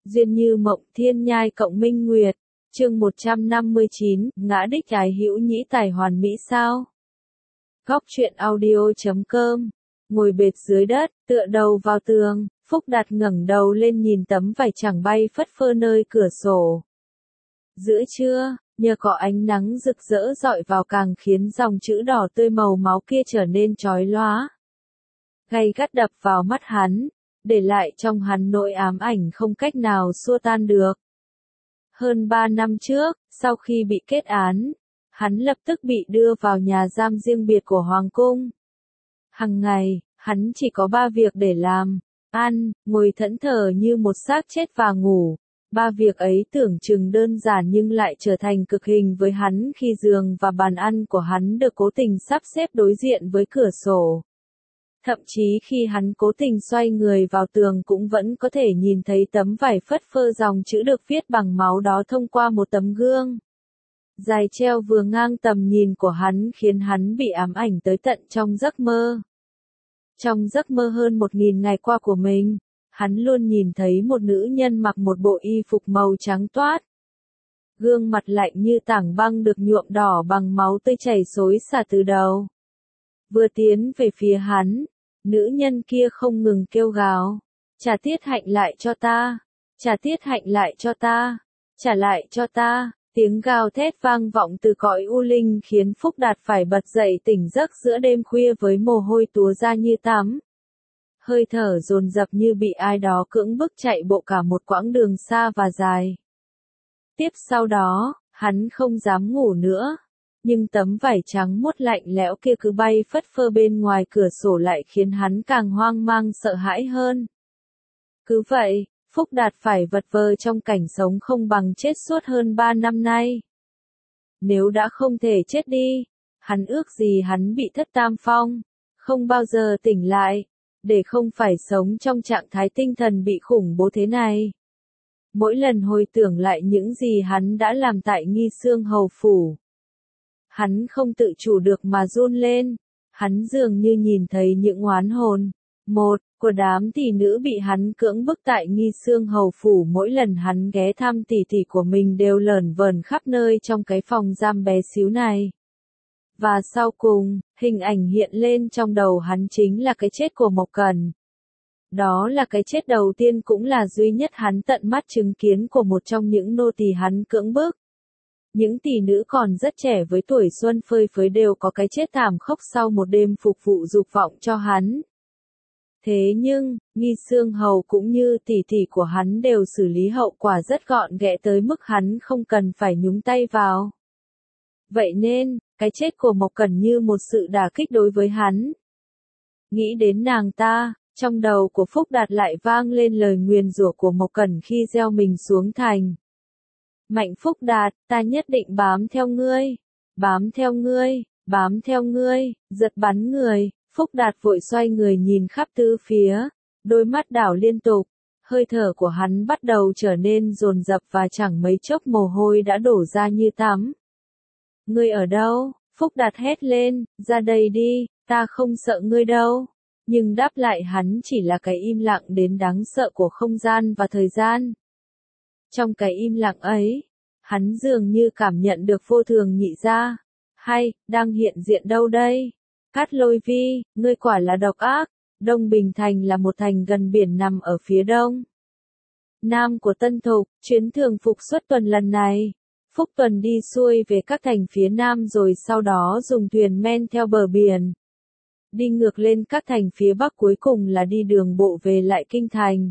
Duyên như mộng thiên nhai cộng minh nguyệt. Chương 159, ngã đích ái hữu nhĩ tài hoàn mỹ sao? Góc truyện audio.com. Ngồi bệt dưới đất, tựa đầu vào tường, Phúc Đạt ngẩng đầu lên nhìn tấm vải chẳng bay phất phơ nơi cửa sổ. Giữa trưa, nhờ có ánh nắng rực rỡ rọi vào càng khiến dòng chữ đỏ tươi màu máu kia trở nên chói lóa. Gay gắt đập vào mắt hắn, để lại trong hắn nỗi ám ảnh không cách nào xua tan được. Hơn 3 năm trước, sau khi bị kết án, hắn lập tức bị đưa vào nhà giam riêng biệt của Hoàng cung. Hằng ngày, hắn chỉ có 3 việc để làm: ăn, ngồi thẫn thờ như một xác chết và ngủ. 3 việc ấy tưởng chừng đơn giản nhưng lại trở thành cực hình với hắn khi giường và bàn ăn của hắn được cố tình sắp xếp đối diện với cửa sổ. Thậm chí khi hắn cố tình xoay người vào tường cũng vẫn có thể nhìn thấy tấm vải phất phơ dòng chữ được viết bằng máu đó thông qua một tấm gương dài treo vừa ngang tầm nhìn của hắn, khiến hắn bị ám ảnh tới tận trong giấc mơ. Trong giấc mơ hơn 1000 ngày qua của mình, hắn luôn nhìn thấy một nữ nhân mặc một bộ y phục màu trắng toát. Gương mặt lạnh như tảng băng được nhuộm đỏ bằng máu tươi chảy xối xả từ đầu. Vừa tiến về phía hắn, nữ nhân kia không ngừng kêu gào: "Trả tiết hạnh lại cho ta! Trả tiết hạnh lại cho ta! Trả lại cho ta!" Tiếng gào thét vang vọng từ cõi u linh khiến Phúc Đạt phải bật dậy tỉnh giấc giữa đêm khuya với mồ hôi túa ra như tắm. Hơi thở dồn dập như bị ai đó cưỡng bức chạy bộ cả một quãng đường xa và dài. Tiếp sau đó, hắn không dám ngủ nữa. Nhưng tấm vải trắng muốt lạnh lẽo kia cứ bay phất phơ bên ngoài cửa sổ lại khiến hắn càng hoang mang sợ hãi hơn. Cứ vậy, Phúc Đạt phải vật vờ trong cảnh sống không bằng chết suốt hơn 3 năm nay. Nếu đã không thể chết đi, hắn ước gì hắn bị thất tam phong, không bao giờ tỉnh lại, để không phải sống trong trạng thái tinh thần bị khủng bố thế này. Mỗi lần hồi tưởng lại những gì hắn đã làm tại Nghi Xương Hầu Phủ, hắn không tự chủ được mà run lên. Hắn dường như nhìn thấy những oán hồn của đám tỷ nữ bị hắn cưỡng bức tại Nghi Xương Hầu Phủ. Mỗi lần hắn ghé thăm tỷ tỷ của mình đều lởn vởn khắp nơi trong cái phòng giam bé xíu này. Và sau cùng, hình ảnh hiện lên trong đầu hắn chính là cái chết của Mộc Cẩn. Đó là cái chết đầu tiên cũng là duy nhất hắn tận mắt chứng kiến của một trong những nô tỳ hắn cưỡng bức. Những tỷ nữ còn rất trẻ với tuổi xuân phơi phới đều có cái chết thảm khốc sau một đêm phục vụ dục vọng cho hắn. Thế nhưng, Nghi Xương Hầu cũng như tỷ tỷ của hắn đều xử lý hậu quả rất gọn ghẽ tới mức hắn không cần phải nhúng tay vào. Vậy nên, cái chết của Mộc Cẩn như một sự đả kích đối với hắn. Nghĩ đến nàng ta, trong đầu của Phúc Đạt lại vang lên lời nguyền rủa của Mộc Cẩn khi gieo mình xuống thành. Mạnh Phúc Đạt, ta nhất định bám theo ngươi, bám theo ngươi, bám theo ngươi, giật bắn người. Phúc Đạt vội xoay người nhìn khắp tứ phía, đôi mắt đảo liên tục, hơi thở của hắn bắt đầu trở nên dồn dập và chẳng mấy chốc mồ hôi đã đổ ra như tắm. Ngươi ở đâu? Phúc Đạt hét lên, ra đây đi, ta không sợ ngươi đâu. Nhưng đáp lại hắn chỉ là cái im lặng đến đáng sợ của không gian và thời gian. Trong cái im lặng ấy, hắn dường như cảm nhận được vô thường nhị gia, hay, đang hiện diện đâu đây? Cát Lôi Vi, ngươi quả là độc ác. Đông Bình Thành là một thành gần biển nằm ở phía đông nam của Tân Thục. Chuyến thường phục xuất tuần lần này, Phúc Tuần đi xuôi về các thành phía nam rồi sau đó dùng thuyền men theo bờ biển, đi ngược lên các thành phía bắc, cuối cùng là đi đường bộ về lại kinh thành.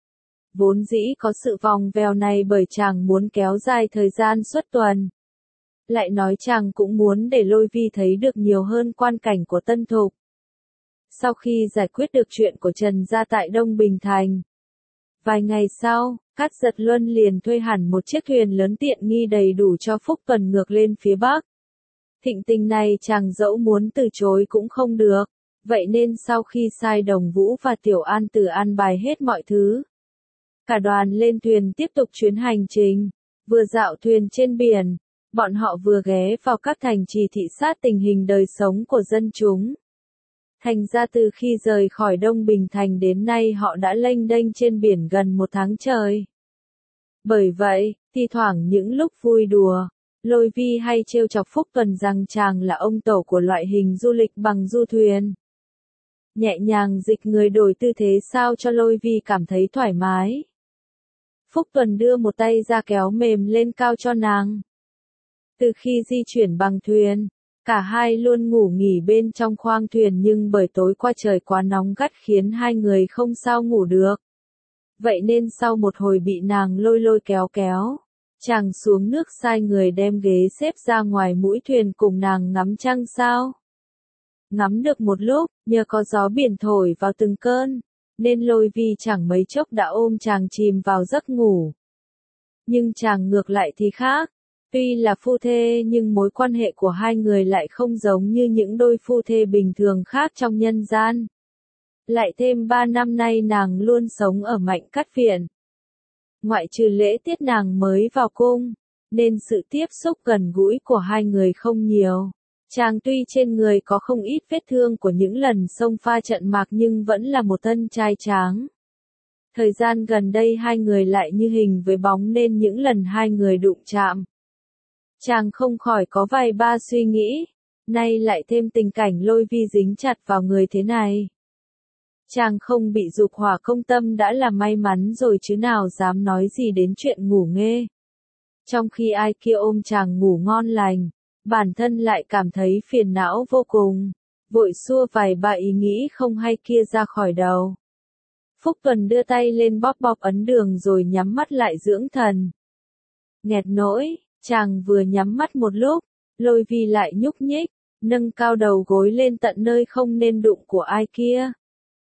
Vốn dĩ có sự vòng vèo này bởi chàng muốn kéo dài thời gian xuất tuần. Lại nói chàng cũng muốn để Lôi Vi thấy được nhiều hơn quan cảnh của Tân Thục. Sau khi giải quyết được chuyện của Trần gia tại Đông Bình Thành, vài ngày sau, Cát Giật Luân liền thuê hẳn một chiếc thuyền lớn tiện nghi đầy đủ cho Phúc Tuần ngược lên phía bắc. Thịnh tình này chàng dẫu muốn từ chối cũng không được, vậy nên sau khi sai Đồng Vũ và Tiểu An Tử an bài hết mọi thứ, cả đoàn lên thuyền tiếp tục chuyến hành trình. Vừa dạo thuyền trên biển, bọn họ vừa ghé vào các thành trì thị sát tình hình đời sống của dân chúng. Thành ra từ khi rời khỏi Đông Bình Thành đến nay họ đã lênh đênh trên biển gần 1 tháng trời. Bởi vậy, thi thoảng những lúc vui đùa, Lôi Vi hay trêu chọc Phúc Tuần rằng chàng là ông tổ của loại hình du lịch bằng du thuyền. Nhẹ nhàng dịch người đổi tư thế sao cho Lôi Vi cảm thấy thoải mái. Phúc Tuần đưa một tay ra kéo mềm lên cao cho nàng. Từ khi di chuyển bằng thuyền, cả hai luôn ngủ nghỉ bên trong khoang thuyền nhưng bởi tối qua trời quá nóng gắt khiến hai người không sao ngủ được. Vậy nên sau một hồi bị nàng lôi lôi kéo kéo, chàng xuống nước sai người đem ghế xếp ra ngoài mũi thuyền cùng nàng ngắm trăng sao. Ngắm được một lúc, nhờ có gió biển thổi vào từng cơn, nên Lôi Vi chẳng mấy chốc đã ôm chàng chìm vào giấc ngủ. Nhưng chàng ngược lại thì khác. Tuy là phu thê nhưng mối quan hệ của hai người lại không giống như những đôi phu thê bình thường khác trong nhân gian. Lại thêm 3 năm nay nàng luôn sống ở Mạnh Cát Viện. Ngoại trừ lễ tiết nàng mới vào cung, nên sự tiếp xúc gần gũi của hai người không nhiều. Chàng tuy trên người có không ít vết thương của những lần xông pha trận mạc nhưng vẫn là một thân trai tráng. Thời gian gần đây hai người lại như hình với bóng nên những lần hai người đụng chạm, chàng không khỏi có vài ba suy nghĩ, nay lại thêm tình cảnh Lôi Vi dính chặt vào người thế này. Chàng không bị dục hỏa công tâm đã là may mắn rồi chứ nào dám nói gì đến chuyện ngủ nghê. Trong khi ai kia ôm chàng ngủ ngon lành, bản thân lại cảm thấy phiền não vô cùng, vội xua vài ba ý nghĩ không hay kia ra khỏi đầu. Phúc Tuần đưa tay lên bóp bóp ấn đường rồi nhắm mắt lại dưỡng thần. Nghẹt nỗi, chàng vừa nhắm mắt một lúc, Lôi Vi lại nhúc nhích, nâng cao đầu gối lên tận nơi không nên đụng của ai kia.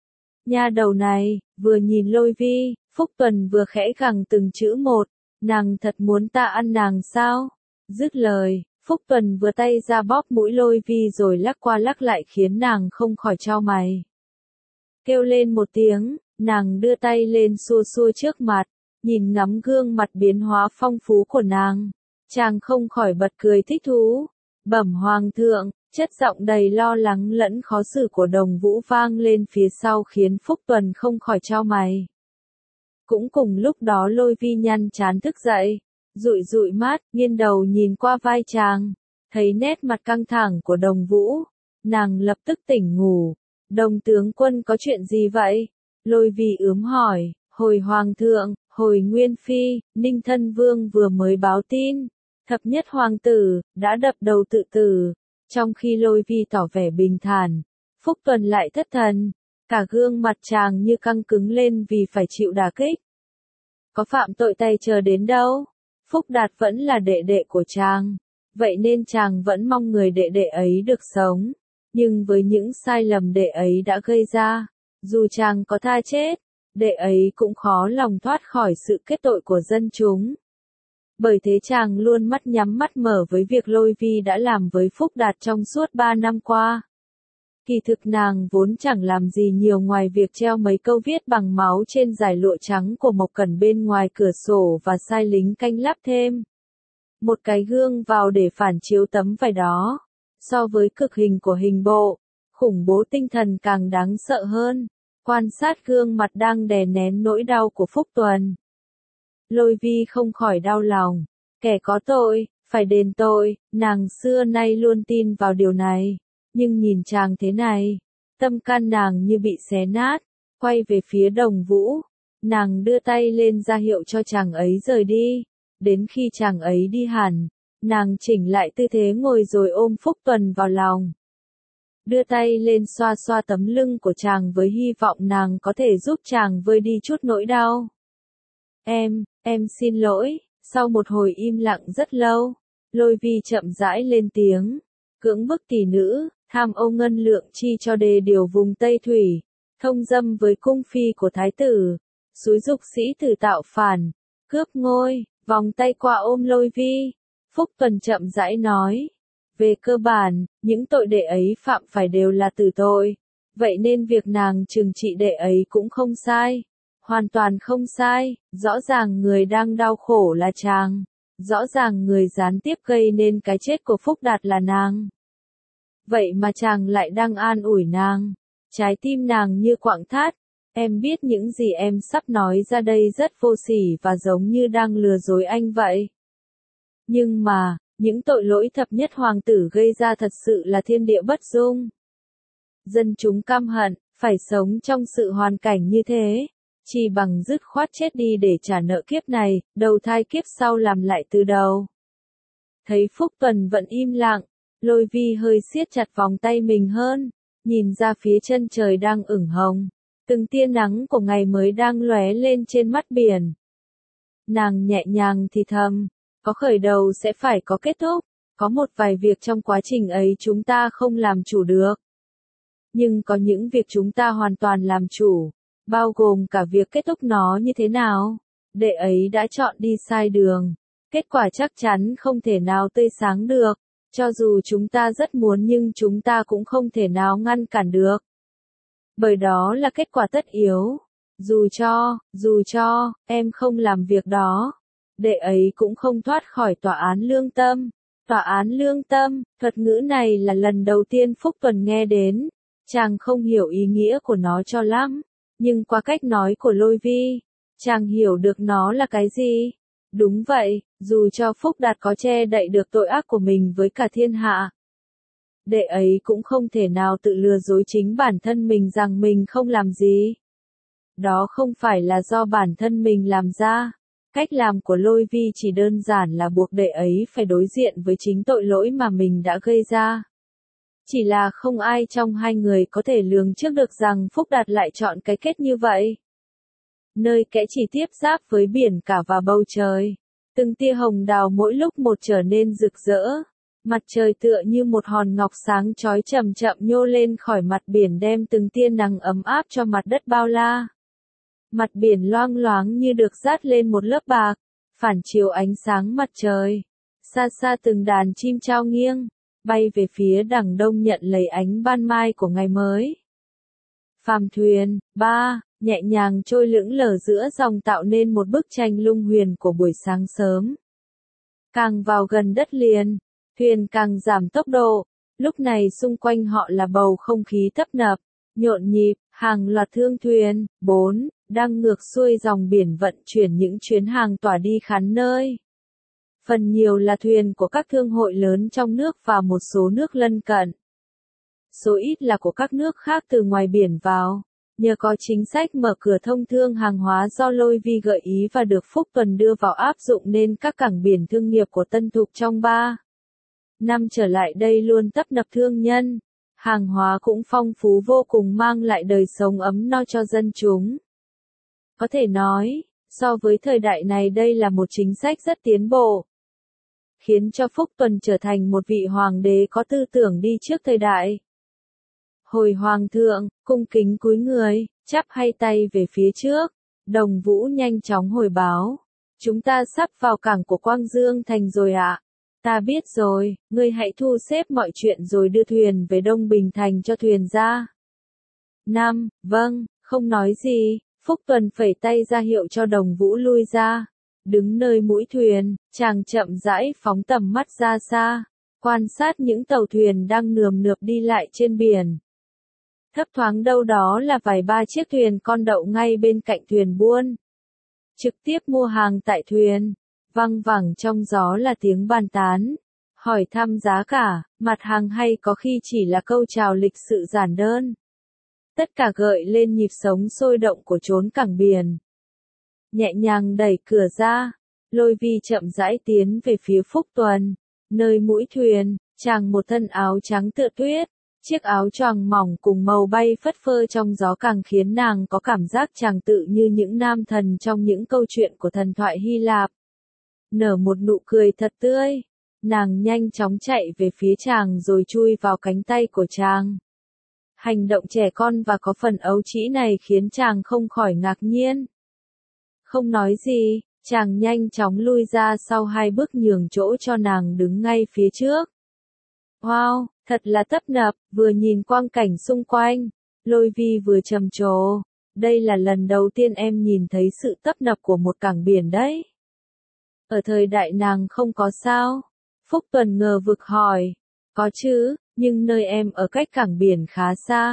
Nha đầu này, vừa nhìn Lôi Vi, Phúc Tuần vừa khẽ gằn từng chữ một, nàng thật muốn ta ăn nàng sao? Dứt lời, Phúc Tuần vừa tay ra bóp mũi Lôi Vi rồi lắc qua lắc lại khiến nàng không khỏi chau mày. Kêu lên một tiếng, nàng đưa tay lên xua xua trước mặt, nhìn ngắm gương mặt biến hóa phong phú của nàng. Chàng không khỏi bật cười thích thú. Bẩm hoàng thượng, chất giọng đầy lo lắng lẫn khó xử của Đồng Vũ vang lên phía sau khiến Phúc Tuần không khỏi chau mày. Cũng cùng lúc đó Lôi Vi nhăn trán thức dậy, dụi dụi mắt, nghiêng đầu nhìn qua vai chàng, thấy nét mặt căng thẳng của Đồng Vũ, nàng lập tức tỉnh ngủ. Đồng tướng quân có chuyện gì vậy? Lôi Vi ướm hỏi, hồi hoàng thượng, hồi nguyên phi, Ninh Thân Vương vừa mới báo tin. Thập nhất hoàng tử, đã đập đầu tự tử. Trong khi Lôi Vi tỏ vẻ bình thản, Phúc Tuần lại thất thần. Cả gương mặt chàng như căng cứng lên vì phải chịu đả kích. Có phạm tội tay chờ đến đâu? Phúc Đạt vẫn là đệ đệ của chàng. Vậy nên chàng vẫn mong người đệ đệ ấy được sống. Nhưng với những sai lầm đệ ấy đã gây ra, dù chàng có tha chết, đệ ấy cũng khó lòng thoát khỏi sự kết tội của dân chúng. Bởi thế chàng luôn mắt nhắm mắt mở với việc Lôi Vi đã làm với Phúc Đạt trong suốt 3 năm qua. Kỳ thực nàng vốn chẳng làm gì nhiều ngoài việc treo mấy câu viết bằng máu trên dải lụa trắng của Mộc Cẩn bên ngoài cửa sổ và sai lính canh lắp thêm một cái gương vào để phản chiếu tấm vải đó. So với cực hình của hình bộ, khủng bố tinh thần càng đáng sợ hơn. Quan sát gương mặt đang đè nén nỗi đau của Phúc Tuần, Lôi Vi không khỏi đau lòng. Kẻ có tội, phải đền tội, nàng xưa nay luôn tin vào điều này. Nhưng nhìn chàng thế này, tâm can nàng như bị xé nát. Quay về phía Đồng Vũ, nàng đưa tay lên ra hiệu cho chàng ấy rời đi. Đến khi chàng ấy đi hẳn, nàng chỉnh lại tư thế ngồi rồi ôm Phúc Tuần vào lòng. Đưa tay lên xoa xoa tấm lưng của chàng với hy vọng nàng có thể giúp chàng vơi đi chút nỗi đau. Em xin lỗi. Sau một hồi im lặng rất lâu, Lôi Vi chậm rãi lên tiếng, cưỡng bức tỷ nữ, tham ô ngân lượng chi cho đề điều vùng Tây Thủy, thông dâm với cung phi của thái tử, xúi giục sĩ tử tạo phản, cướp ngôi, vòng tay qua ôm Lôi Vi. Phúc Tuần chậm rãi nói, về cơ bản, những tội đệ ấy phạm phải đều là tử tội, vậy nên việc nàng trừng trị đệ ấy cũng không sai. Hoàn toàn không sai, rõ ràng người đang đau khổ là chàng, rõ ràng người gián tiếp gây nên cái chết của Phúc Đạt là nàng. Vậy mà chàng lại đang an ủi nàng, trái tim nàng như quặng thắt, Em biết những gì em sắp nói ra đây rất vô sỉ và giống như đang lừa dối anh vậy. Nhưng mà, những tội lỗi thập nhất hoàng tử gây ra thật sự là thiên địa bất dung. Dân chúng căm hận, phải sống trong sự hoàn cảnh như thế. Chỉ bằng dứt khoát chết đi để trả nợ kiếp này, đầu thai kiếp sau làm lại từ đầu. Thấy Phúc Tuần vẫn im lặng, Lôi Vi hơi siết chặt vòng tay mình hơn, nhìn ra phía chân trời đang ửng hồng. Từng tia nắng của ngày mới đang lóe lên trên mắt biển. Nàng nhẹ nhàng thì thầm, có khởi đầu sẽ phải có kết thúc, có một vài việc trong quá trình ấy chúng ta không làm chủ được. Nhưng có những việc chúng ta hoàn toàn làm chủ, bao gồm cả việc kết thúc nó như thế nào. Đệ ấy đã chọn đi sai đường, kết quả chắc chắn không thể nào tươi sáng được, cho dù chúng ta rất muốn nhưng chúng ta cũng không thể nào ngăn cản được. Bởi đó là kết quả tất yếu. Dù cho, em không làm việc đó, đệ ấy cũng không thoát khỏi tòa án lương tâm. Tòa án lương tâm, thuật ngữ này là lần đầu tiên Phúc Tuần nghe đến. Chàng không hiểu ý nghĩa của nó cho lắm, nhưng qua cách nói của Lôi Vi, chàng hiểu được nó là cái gì. Đúng vậy, dù cho Phúc Đạt có che đậy được tội ác của mình với cả thiên hạ, đệ ấy cũng không thể nào tự lừa dối chính bản thân mình rằng mình không làm gì. Đó không phải là do bản thân mình làm ra. Cách làm của Lôi Vi chỉ đơn giản là buộc đệ ấy phải đối diện với chính tội lỗi mà mình đã gây ra. Chỉ là không ai trong hai người có thể lường trước được rằng Phúc Đạt lại chọn cái kết như vậy. Nơi kẽ chỉ tiếp giáp với biển cả và bầu trời. Từng tia hồng đào mỗi lúc một trở nên rực rỡ. Mặt trời tựa như một hòn ngọc sáng chói chậm chậm nhô lên khỏi mặt biển đem từng tia nắng ấm áp cho mặt đất bao la. Mặt biển loang loáng như được dát lên một lớp bạc, phản chiếu ánh sáng mặt trời. Xa xa từng đàn chim chao nghiêng, bay về phía đằng đông nhận lấy ánh ban mai của ngày mới. Phàm thuyền, nhẹ nhàng trôi lững lờ giữa dòng tạo nên một bức tranh lung huyền của buổi sáng sớm. Càng vào gần đất liền, thuyền càng giảm tốc độ, lúc này xung quanh họ là bầu không khí tấp nập, nhộn nhịp, hàng loạt thương thuyền, đang ngược xuôi dòng biển vận chuyển những chuyến hàng tỏa đi khắp nơi. Phần nhiều là thuyền của các thương hội lớn trong nước và một số nước lân cận. Số ít là của các nước khác từ ngoài biển vào. Nhờ có chính sách mở cửa thông thương hàng hóa do Lôi Vi gợi ý và được Phúc Tuần đưa vào áp dụng nên các cảng biển thương nghiệp của Tân Thục trong 3 năm trở lại đây luôn tấp nập thương nhân. Hàng hóa cũng phong phú vô cùng mang lại đời sống ấm no cho dân chúng. Có thể nói, so với thời đại này đây là một chính sách rất tiến bộ. Khiến cho Phúc Tuần trở thành một vị hoàng đế có tư tưởng đi trước thời đại. Hồi hoàng thượng, cung kính cúi người, chắp hai tay về phía trước, Đồng Vũ nhanh chóng hồi báo. Chúng ta sắp vào cảng của Quang Dương Thành rồi ạ. Ta biết rồi, ngươi hãy thu xếp mọi chuyện rồi đưa thuyền về Đông Bình Thành cho thuyền ra. Vâng, không nói gì, Phúc Tuần phẩy tay ra hiệu cho Đồng Vũ lui ra. Đứng nơi mũi thuyền, chàng chậm rãi phóng tầm mắt ra xa, quan sát những tàu thuyền đang nườm nượp đi lại trên biển. Thấp thoáng đâu đó là vài ba chiếc thuyền con đậu ngay bên cạnh thuyền buôn. Trực tiếp mua hàng tại thuyền, văng vẳng trong gió là tiếng bàn tán, hỏi thăm giá cả, mặt hàng hay có khi chỉ là câu chào lịch sự giản đơn. Tất cả gợi lên nhịp sống sôi động của chốn cảng biển. Nhẹ nhàng đẩy cửa ra, Lôi Vi chậm rãi tiến về phía Phúc Tuần. Nơi mũi thuyền, chàng một thân áo trắng tựa tuyết, chiếc áo choàng mỏng cùng màu bay phất phơ trong gió càng khiến nàng có cảm giác chàng tự như những nam thần trong những câu chuyện của thần thoại Hy Lạp. Nở một nụ cười thật tươi, nàng nhanh chóng chạy về phía chàng rồi chui vào cánh tay của chàng. Hành động trẻ con và có phần ấu trĩ này khiến chàng không khỏi ngạc nhiên. Không nói gì, chàng nhanh chóng lui ra sau 2 bước nhường chỗ cho nàng đứng ngay phía trước. Wow, thật là tấp nập, vừa nhìn quang cảnh xung quanh, Lôi Vi vừa trầm trồ. Đây là lần đầu tiên em nhìn thấy sự tấp nập của một cảng biển đấy. Ở thời đại nàng không có sao? Phúc Tuần ngờ vực hỏi. Có chứ, nhưng nơi em ở cách cảng biển khá xa.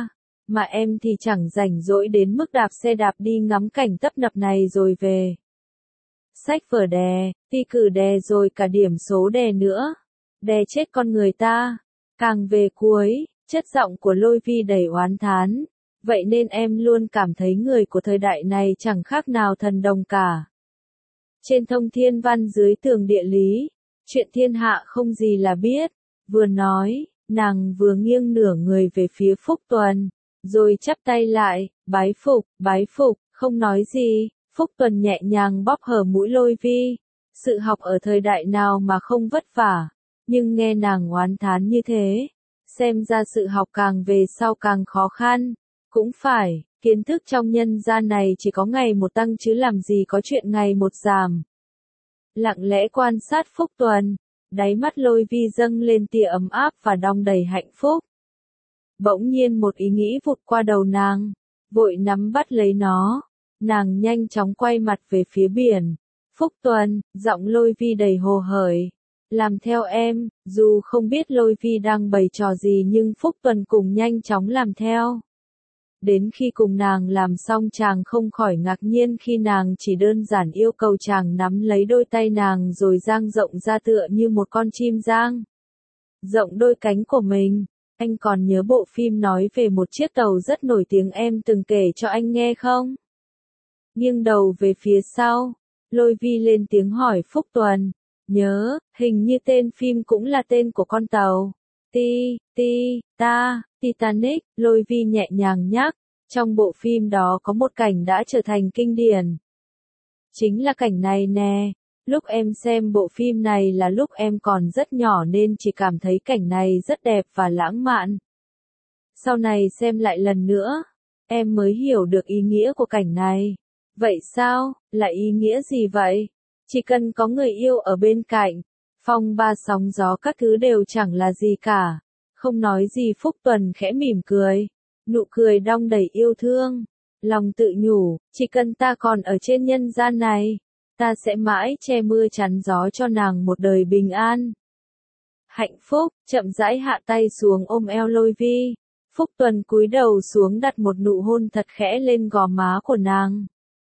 Mà em thì chẳng rảnh rỗi đến mức đạp xe đạp đi ngắm cảnh tấp nập này rồi về. Sách vở đè, thi cử đè rồi cả điểm số đè nữa. Đè chết con người ta. Càng về cuối, chất giọng của Lôi Vi đầy oán thán. Vậy nên em luôn cảm thấy người của thời đại này chẳng khác nào thần đồng cả. Trên thông thiên văn dưới tường địa lý, chuyện thiên hạ không gì là biết. Vừa nói, nàng vừa nghiêng nửa người về phía Phúc Tuần, rồi chắp tay lại, bái phục, không nói gì. Phúc Tuần nhẹ nhàng bóp hở mũi Lôi Vi. Sự học ở thời đại nào mà không vất vả, nhưng nghe nàng oán thán như thế, xem ra sự học càng về sau càng khó khăn. Cũng phải, kiến thức trong nhân gian này chỉ có ngày một tăng chứ làm gì có chuyện ngày một giảm. Lặng lẽ quan sát Phúc Tuần, đáy mắt Lôi Vi dâng lên tia ấm áp và đong đầy hạnh phúc. Bỗng nhiên một ý nghĩ vụt qua đầu nàng, vội nắm bắt lấy nó. Nàng nhanh chóng quay mặt về phía biển. Phúc Tuần, giọng Lôi Vi đầy hồ hởi. Làm theo em, dù không biết Lôi Vi đang bày trò gì nhưng Phúc Tuần cùng nhanh chóng làm theo. Đến khi cùng nàng làm xong chàng không khỏi ngạc nhiên khi nàng chỉ đơn giản yêu cầu chàng nắm lấy đôi tay nàng rồi dang rộng ra tựa như một con chim giang rộng đôi cánh của mình. Anh còn nhớ bộ phim nói về một chiếc tàu rất nổi tiếng em từng kể cho anh nghe không? Nghiêng đầu về phía sau, Lôi Vi lên tiếng hỏi Phúc Tuần. Nhớ, hình như tên phim cũng là tên của con tàu. Titanic, Lôi Vi nhẹ nhàng nhắc. Trong bộ phim đó có một cảnh đã trở thành kinh điển. Chính là cảnh này nè. Lúc em xem bộ phim này là lúc em còn rất nhỏ nên chỉ cảm thấy cảnh này rất đẹp và lãng mạn. Sau này xem lại lần nữa, em mới hiểu được ý nghĩa của cảnh này. Vậy sao, là ý nghĩa gì vậy? Chỉ cần có người yêu ở bên cạnh, phong ba sóng gió các thứ đều chẳng là gì cả. Không nói gì Phúc Tuần khẽ mỉm cười, nụ cười đong đầy yêu thương. Lòng tự nhủ, chỉ cần ta còn ở trên nhân gian này, ta sẽ mãi che mưa chắn gió cho nàng một đời bình an. Hạnh phúc, chậm rãi hạ tay xuống ôm eo Lôi Vi. Phúc Tuần cúi đầu xuống đặt một nụ hôn thật khẽ lên gò má của nàng.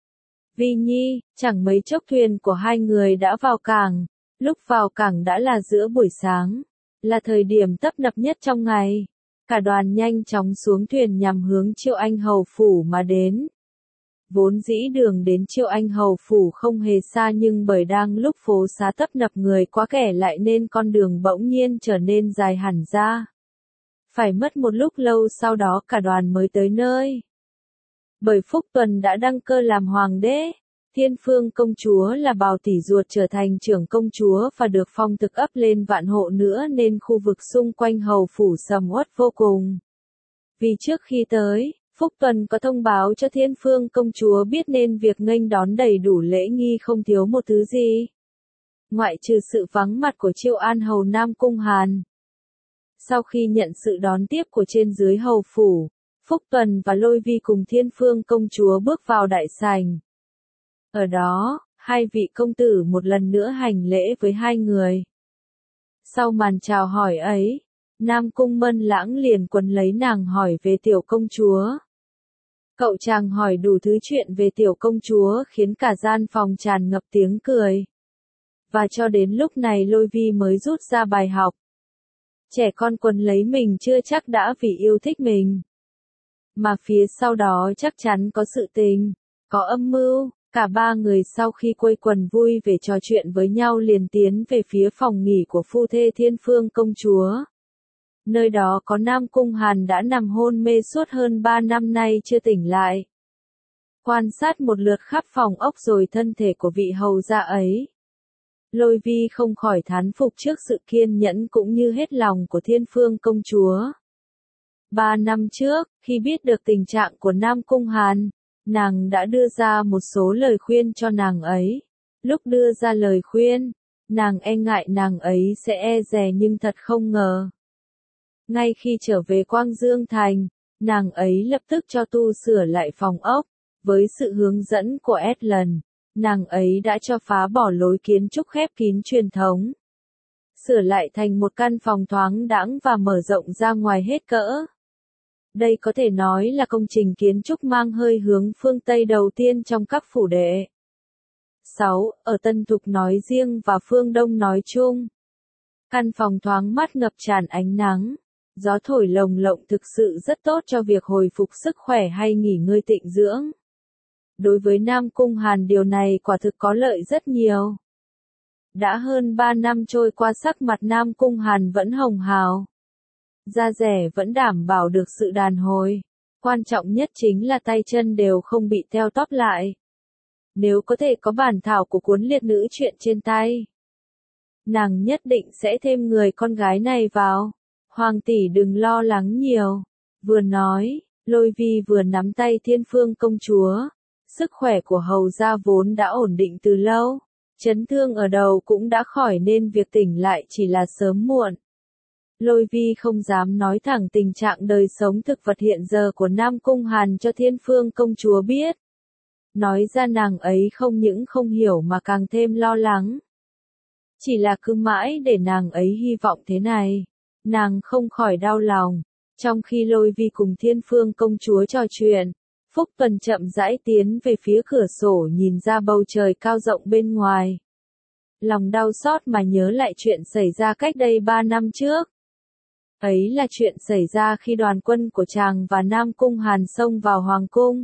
Vi Nhi, chẳng mấy chốc thuyền của hai người đã vào cảng. Lúc vào cảng đã là giữa buổi sáng, là thời điểm tấp nập nhất trong ngày. Cả đoàn nhanh chóng xuống thuyền nhằm hướng Triệu Anh Hầu Phủ mà đến. Vốn dĩ đường đến Triệu Anh Hầu Phủ không hề xa nhưng bởi đang lúc phố xá tấp nập người quá kẻ lại nên con đường bỗng nhiên trở nên dài hẳn ra. Phải mất một lúc lâu sau đó cả đoàn mới tới nơi. Bởi Phúc Tuần đã đăng cơ làm hoàng đế, Thiên Phương công chúa là bào tỷ ruột trở thành trưởng công chúa và được phong thực ấp lên vạn hộ nữa nên khu vực xung quanh hầu phủ sầm uất vô cùng. Vì trước khi tới, Phúc Tuần có thông báo cho Thiên Phương công chúa biết nên việc nghênh đón đầy đủ lễ nghi không thiếu một thứ gì. Ngoại trừ sự vắng mặt của Triệu An hầu Nam Cung Hàn. Sau khi nhận sự đón tiếp của trên dưới hầu phủ, Phúc Tuần và Lôi Vi cùng Thiên Phương công chúa bước vào đại sảnh. Ở đó, hai vị công tử một lần nữa hành lễ với hai người. Sau màn chào hỏi ấy, Nam Cung Mân Lãng liền quấn lấy nàng hỏi về tiểu công chúa. Cậu chàng hỏi đủ thứ chuyện về tiểu công chúa khiến cả gian phòng tràn ngập tiếng cười. Và cho đến lúc này Lôi Vi mới rút ra bài học. Trẻ con quấn lấy mình chưa chắc đã vì yêu thích mình. Mà phía sau đó chắc chắn có sự tình, có âm mưu. Cả ba người sau khi quây quần vui vẻ trò chuyện với nhau liền tiến về phía phòng nghỉ của phu thê Thiên Phương công chúa. Nơi đó có Nam Cung Hàn đã nằm hôn mê suốt hơn 3 năm nay chưa tỉnh lại. Quan sát một lượt khắp phòng ốc rồi thân thể của vị hầu gia ấy. Lôi Vi không khỏi thán phục trước sự kiên nhẫn cũng như hết lòng của Thiên Phương công chúa. 3 năm trước, khi biết được tình trạng của Nam Cung Hàn, nàng đã đưa ra một số lời khuyên cho nàng ấy. Lúc đưa ra lời khuyên, nàng e ngại nàng ấy sẽ e dè nhưng thật không ngờ. Ngay khi trở về Quang Dương Thành, nàng ấy lập tức cho tu sửa lại phòng ốc. Với sự hướng dẫn của Edlen, nàng ấy đã cho phá bỏ lối kiến trúc khép kín truyền thống. Sửa lại thành một căn phòng thoáng đãng và mở rộng ra ngoài hết cỡ. Đây có thể nói là công trình kiến trúc mang hơi hướng phương Tây đầu tiên trong các phủ đệ. 6. Ở Tân Thục nói riêng và phương Đông nói chung. Căn phòng thoáng mát ngập tràn ánh nắng. Gió thổi lồng lộng thực sự rất tốt cho việc hồi phục sức khỏe hay nghỉ ngơi tịnh dưỡng. Đối với Nam Cung Hàn điều này quả thực có lợi rất nhiều. Đã hơn 3 năm trôi qua sắc mặt Nam Cung Hàn vẫn hồng hào. Da dẻ vẫn đảm bảo được sự đàn hồi. Quan trọng nhất chính là tay chân đều không bị teo tóp lại. Nếu có thể có bản thảo của cuốn liệt nữ truyện trên tay, nàng nhất định sẽ thêm người con gái này vào. Hoàng tỷ đừng lo lắng nhiều. Vừa nói, Lôi Vi vừa nắm tay Thiên Phương công chúa. Sức khỏe của hầu gia vốn đã ổn định từ lâu. Chấn thương ở đầu cũng đã khỏi nên việc tỉnh lại chỉ là sớm muộn. Lôi Vi không dám nói thẳng tình trạng đời sống thực vật hiện giờ của Nam Cung Hàn cho Thiên Phương công chúa biết. Nói ra nàng ấy không những không hiểu mà càng thêm lo lắng. Chỉ là cứ mãi để nàng ấy hy vọng thế này. Nàng không khỏi đau lòng. Trong khi Lôi Vi cùng Thiên Phương công chúa trò chuyện, Phúc Tuần chậm rãi tiến về phía cửa sổ nhìn ra bầu trời cao rộng bên ngoài. Lòng đau xót mà nhớ lại chuyện xảy ra cách đây 3 năm trước. Ấy là chuyện xảy ra khi đoàn quân của chàng và Nam Cung Hàn xông vào Hoàng Cung.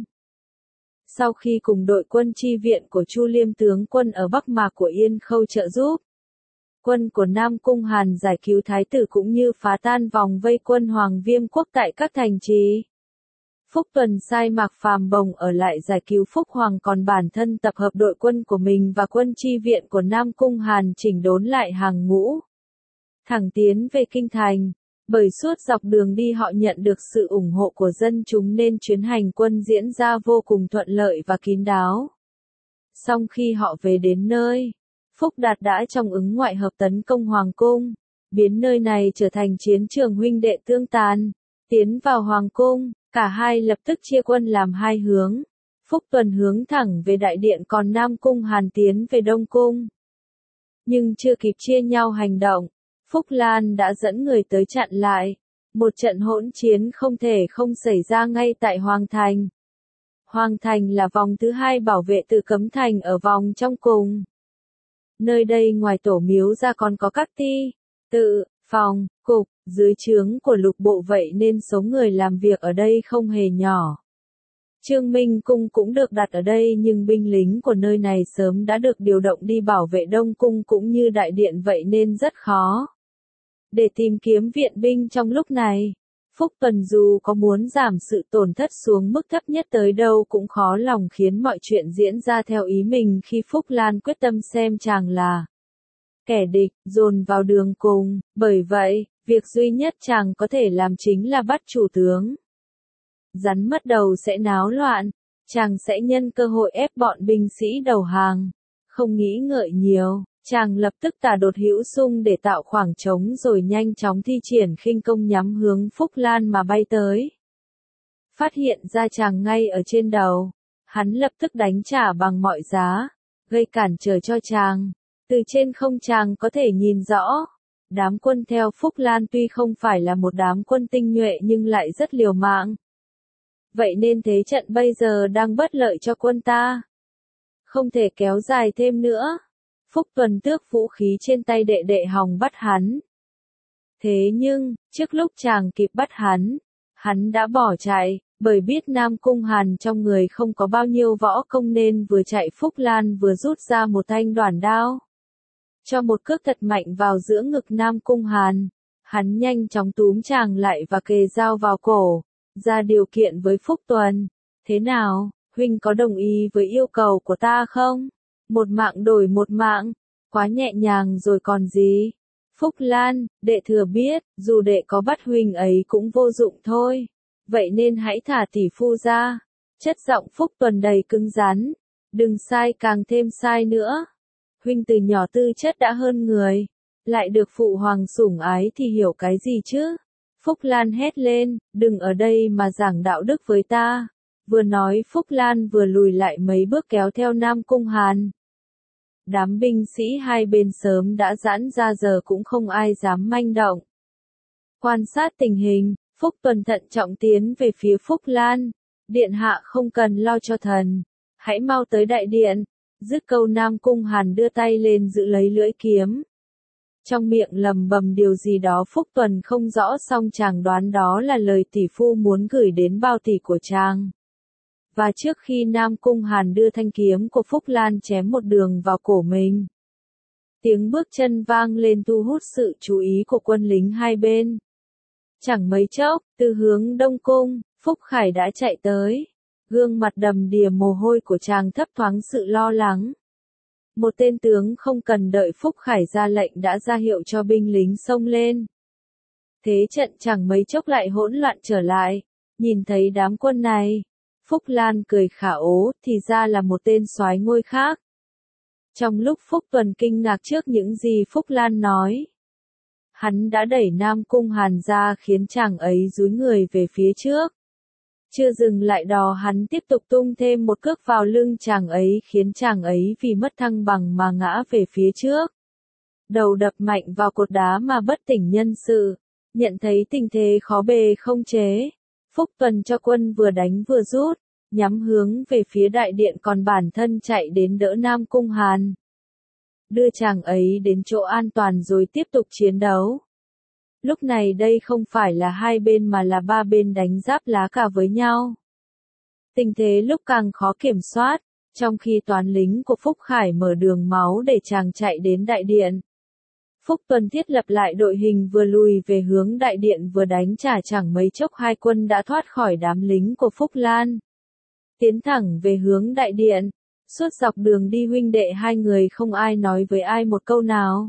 Sau khi cùng đội quân chi viện của Chu Liêm tướng quân ở Bắc Mạc của Yên Khâu trợ giúp, quân của Nam Cung Hàn giải cứu thái tử cũng như phá tan vòng vây quân Hoàng Viêm quốc tại các thành trì. Phúc Tuần sai Mạc Phàm Bồng ở lại giải cứu Phúc Hoàng, còn bản thân tập hợp đội quân của mình và quân chi viện của Nam Cung Hàn chỉnh đốn lại hàng ngũ. Thẳng tiến về Kinh Thành, bởi suốt dọc đường đi họ nhận được sự ủng hộ của dân chúng nên chuyến hành quân diễn ra vô cùng thuận lợi và kín đáo. Song khi họ về đến nơi, Phúc Đạt đã trong ứng ngoại hợp tấn công Hoàng Cung, biến nơi này trở thành chiến trường huynh đệ tương tàn. Tiến vào Hoàng Cung, cả hai lập tức chia quân làm hai hướng. Phúc Tuần hướng thẳng về đại điện còn Nam Cung Hàn tiến về Đông Cung. Nhưng chưa kịp chia nhau hành động, Phúc Lan đã dẫn người tới chặn lại. Một trận hỗn chiến không thể không xảy ra ngay tại Hoàng Thành. Hoàng Thành là vòng thứ hai bảo vệ từ Cấm Thành ở vòng trong cùng. Nơi đây ngoài tổ miếu ra còn có các ti, tự, phòng, cục, dưới trướng của lục bộ, vậy nên số người làm việc ở đây không hề nhỏ. Trương Minh Cung cũng được đặt ở đây nhưng binh lính của nơi này sớm đã được điều động đi bảo vệ Đông Cung cũng như đại điện, vậy nên rất khó để tìm kiếm viện binh trong lúc này. Phúc Tuần dù có muốn giảm sự tổn thất xuống mức thấp nhất tới đâu cũng khó lòng khiến mọi chuyện diễn ra theo ý mình khi Phúc Lan quyết tâm xem chàng là kẻ địch, dồn vào đường cùng. Bởi vậy, việc duy nhất chàng có thể làm chính là bắt chủ tướng. Rắn mất đầu sẽ náo loạn, chàng sẽ nhân cơ hội ép bọn binh sĩ đầu hàng. Không nghĩ ngợi nhiều, chàng lập tức tả đột hữu xung để tạo khoảng trống rồi nhanh chóng thi triển khinh công nhắm hướng Phúc Lan mà bay tới. Phát hiện ra chàng ngay ở trên đầu, hắn lập tức đánh trả bằng mọi giá, gây cản trở cho chàng. Từ trên không chàng có thể nhìn rõ, đám quân theo Phúc Lan tuy không phải là một đám quân tinh nhuệ nhưng lại rất liều mạng. Vậy nên thế trận bây giờ đang bất lợi cho quân ta. Không thể kéo dài thêm nữa. Phúc Tuần tước vũ khí trên tay đệ đệ hòng bắt hắn. Thế nhưng, trước lúc chàng kịp bắt hắn đã bỏ chạy, bởi biết Nam Cung Hàn trong người không có bao nhiêu võ công nên vừa chạy Phúc Lan vừa rút ra một thanh đoản đao. Cho một cước thật mạnh vào giữa ngực Nam Cung Hàn, hắn nhanh chóng túm chàng lại và kề dao vào cổ, ra điều kiện với Phúc Tuần. Thế nào, huynh có đồng ý với yêu cầu của ta không? Một mạng đổi một mạng, quá nhẹ nhàng rồi còn gì? Phúc Lan, đệ thừa biết, dù đệ có bắt huynh ấy cũng vô dụng thôi. Vậy nên hãy thả tỷ phu ra. Chất giọng Phúc Tuần đầy cứng rắn. Đừng sai càng thêm sai nữa. Huynh từ nhỏ tư chất đã hơn người, lại được phụ hoàng sủng ái thì hiểu cái gì chứ? Phúc Lan hét lên, đừng ở đây mà giảng đạo đức với ta. Vừa nói Phúc Lan vừa lùi lại mấy bước kéo theo Nam Cung Hàn. Đám binh sĩ hai bên sớm đã giãn ra giờ cũng không ai dám manh động. Quan sát tình hình, Phúc Tuần thận trọng tiến về phía Phúc Lan. Điện hạ không cần lo cho thần. Hãy mau tới đại điện. Dứt câu Nam Cung Hàn đưa tay lên giữ lấy lưỡi kiếm. Trong miệng lầm bầm điều gì đó Phúc Tuần không rõ, song chàng đoán đó là lời tỷ phu muốn gửi đến bao tỷ của chàng. Và trước khi Nam Cung Hàn đưa thanh kiếm của Phúc Lan chém một đường vào cổ mình, tiếng bước chân vang lên thu hút sự chú ý của quân lính hai bên. Chẳng mấy chốc, từ hướng Đông Cung, Phúc Khải đã chạy tới. Gương mặt đầm đìa mồ hôi của chàng thấp thoáng sự lo lắng. Một tên tướng không cần đợi Phúc Khải ra lệnh đã ra hiệu cho binh lính xông lên. Thế trận chẳng mấy chốc lại hỗn loạn trở lại. Nhìn thấy đám quân này, Phúc Lan cười khả ố, thì ra là một tên soái ngôi khác. Trong lúc Phúc Tuần kinh ngạc trước những gì Phúc Lan nói, hắn đã đẩy Nam Cung Hàn ra khiến chàng ấy dúi người về phía trước. Chưa dừng lại đó, hắn tiếp tục tung thêm một cước vào lưng chàng ấy khiến chàng ấy vì mất thăng bằng mà ngã về phía trước. Đầu đập mạnh vào cột đá mà bất tỉnh nhân sự. Nhận thấy tình thế khó bề không chế, Phúc Tuần cho quân vừa đánh vừa rút, nhắm hướng về phía đại điện, còn bản thân chạy đến đỡ Nam Cung Hàn. Đưa chàng ấy đến chỗ an toàn rồi tiếp tục chiến đấu. Lúc này đây không phải là hai bên mà là ba bên đánh giáp lá cả với nhau. Tình thế lúc càng khó kiểm soát, trong khi toán lính của Phúc Khải mở đường máu để chàng chạy đến đại điện. Phúc Tuần thiết lập lại đội hình, vừa lùi về hướng đại điện vừa đánh trả, chẳng mấy chốc hai quân đã thoát khỏi đám lính của Phúc Lan. Tiến thẳng về hướng đại điện, suốt dọc đường đi huynh đệ hai người không ai nói với ai một câu nào.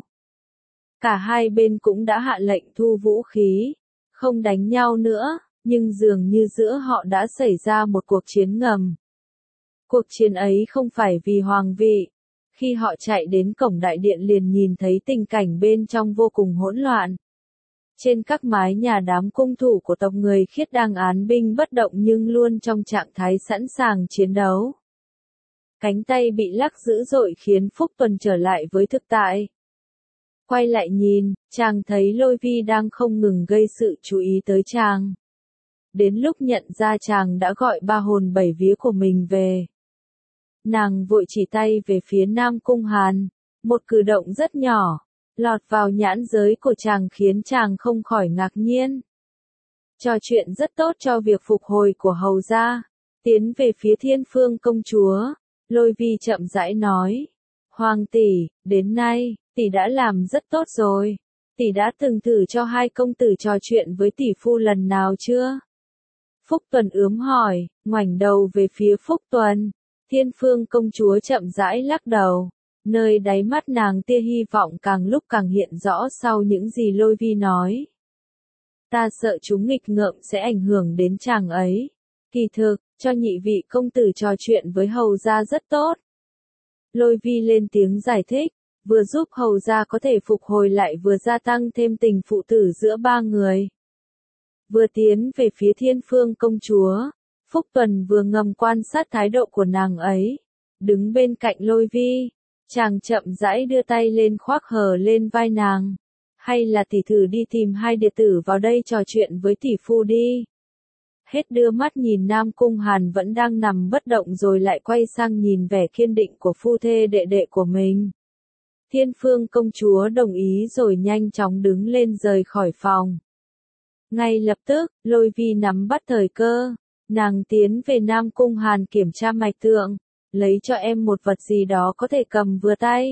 Cả hai bên cũng đã hạ lệnh thu vũ khí, không đánh nhau nữa, nhưng dường như giữa họ đã xảy ra một cuộc chiến ngầm. Cuộc chiến ấy không phải vì hoàng vị. Khi họ chạy đến cổng đại điện liền nhìn thấy tình cảnh bên trong vô cùng hỗn loạn. Trên các mái nhà đám cung thủ của tộc người Khiết đang án binh bất động nhưng luôn trong trạng thái sẵn sàng chiến đấu. Cánh tay bị lắc dữ dội khiến Phúc Tuần trở lại với thực tại. Quay lại nhìn, chàng thấy Lôi Vi đang không ngừng gây sự chú ý tới chàng. Đến lúc nhận ra chàng đã gọi ba hồn bảy vía của mình về, nàng vội chỉ tay về phía Nam Cung Hàn. Một cử động rất nhỏ, lọt vào nhãn giới của chàng khiến chàng không khỏi ngạc nhiên. Trò chuyện rất tốt cho việc phục hồi của hầu gia. Tiến về phía Thiên Phương công chúa, Lôi Vi chậm rãi nói. Hoàng tỷ, đến nay, tỷ đã làm rất tốt rồi. Tỷ đã từng thử cho hai công tử trò chuyện với tỷ phu lần nào chưa? Phúc Tuần ướm hỏi, ngoảnh đầu về phía Phúc Tuần. Thiên Phương công chúa chậm rãi lắc đầu. Nơi đáy mắt nàng tia hy vọng càng lúc càng hiện rõ sau những gì Lôi Vi nói. Ta sợ chúng nghịch ngợm sẽ ảnh hưởng đến chàng ấy. Kỳ thực, cho nhị vị công tử trò chuyện với hầu gia rất tốt. Lôi Vi lên tiếng giải thích, vừa giúp hầu gia có thể phục hồi lại vừa gia tăng thêm tình phụ tử giữa ba người. Vừa tiến về phía Thiên Phương công chúa, Phúc Tuần vừa ngầm quan sát thái độ của nàng ấy. Đứng bên cạnh Lôi Vi, chàng chậm rãi đưa tay lên khoác hờ lên vai nàng. Hay là tỷ thử đi tìm hai đệ tử vào đây trò chuyện với tỷ phu đi. Hết đưa mắt nhìn Nam Cung Hàn vẫn đang nằm bất động rồi lại quay sang nhìn vẻ kiên định của phu thê đệ đệ của mình. Thiên Phương công chúa đồng ý rồi nhanh chóng đứng lên rời khỏi phòng. Ngay lập tức, Lôi Vi nắm bắt thời cơ. Nàng tiến về Nam Cung Hàn kiểm tra mạch tượng, lấy cho em một vật gì đó có thể cầm vừa tay.